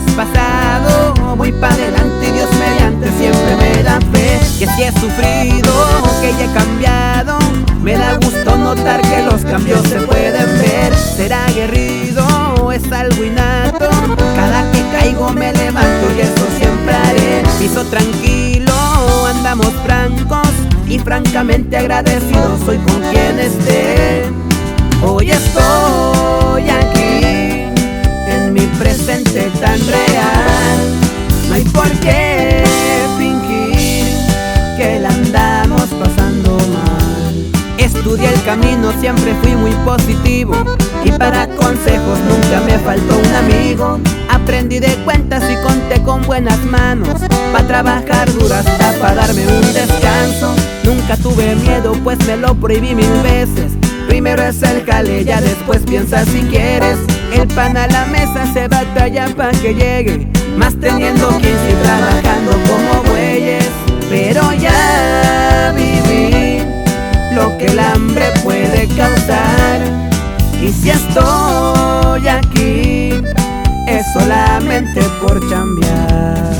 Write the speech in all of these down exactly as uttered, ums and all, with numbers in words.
has pasado, voy para adelante y Dios mediante siempre me da fe. Que si he sufrido, que ya he cambiado, me da gusto notar que los cambios se pueden ver. Ser aguerrido es algo innato, cada que caigo me levanto y eso siempre haré. Piso tranquilo, andamos francos y francamente agradecido soy con quien esté. Hoy estoy aquí, en mi presente tan real. No hay por qué fingir que la andamos pasando mal. Estudié el camino, siempre fui muy positivo y para consejos nunca me faltó un amigo. Aprendí de cuentas y conté con buenas manos, pa' trabajar duro hasta pa' darme un descanso. Nunca tuve miedo pues me lo prohibí mil veces. Primero es el jale, ya después piensa si quieres. El pan a la mesa se batalla pa' que llegue, más teniendo quince y trabajando como bueyes. Pero ya viví lo que el hambre puede causar, y si estoy aquí es solamente por chambear.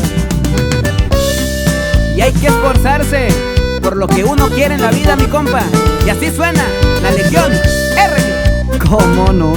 Y hay que esforzarse por lo que uno quiere en la vida, mi compa. Y así suena la Legión R. ¿Cómo no?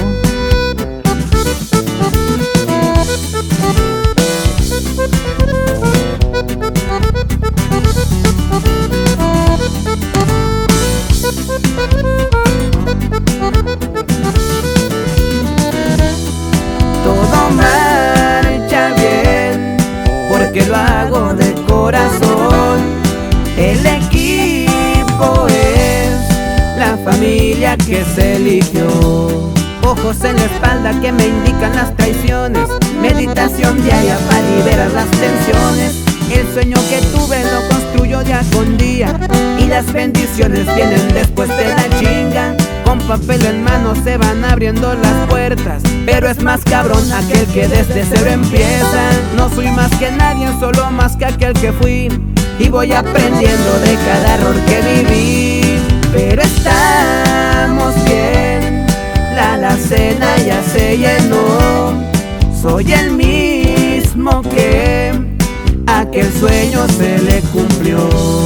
Todo marcha bien porque lo hago de corazón. El equipo es la familia que se eligió. Ojos en la espalda que me indican las traiciones, meditación diaria para liberar las tensiones. El sueño que tuve lo construyo día con día y las bendiciones vienen después de la chinga. Con papel en mano se van abriendo las puertas, pero es más cabrón aquel que desde cero empieza. No soy más que nadie, solo más que aquel que fui, y voy aprendiendo de cada error que viví. Pero estamos bien, la alacena ya se llenó. Soy el mismo que aquel sueño se le cumplió.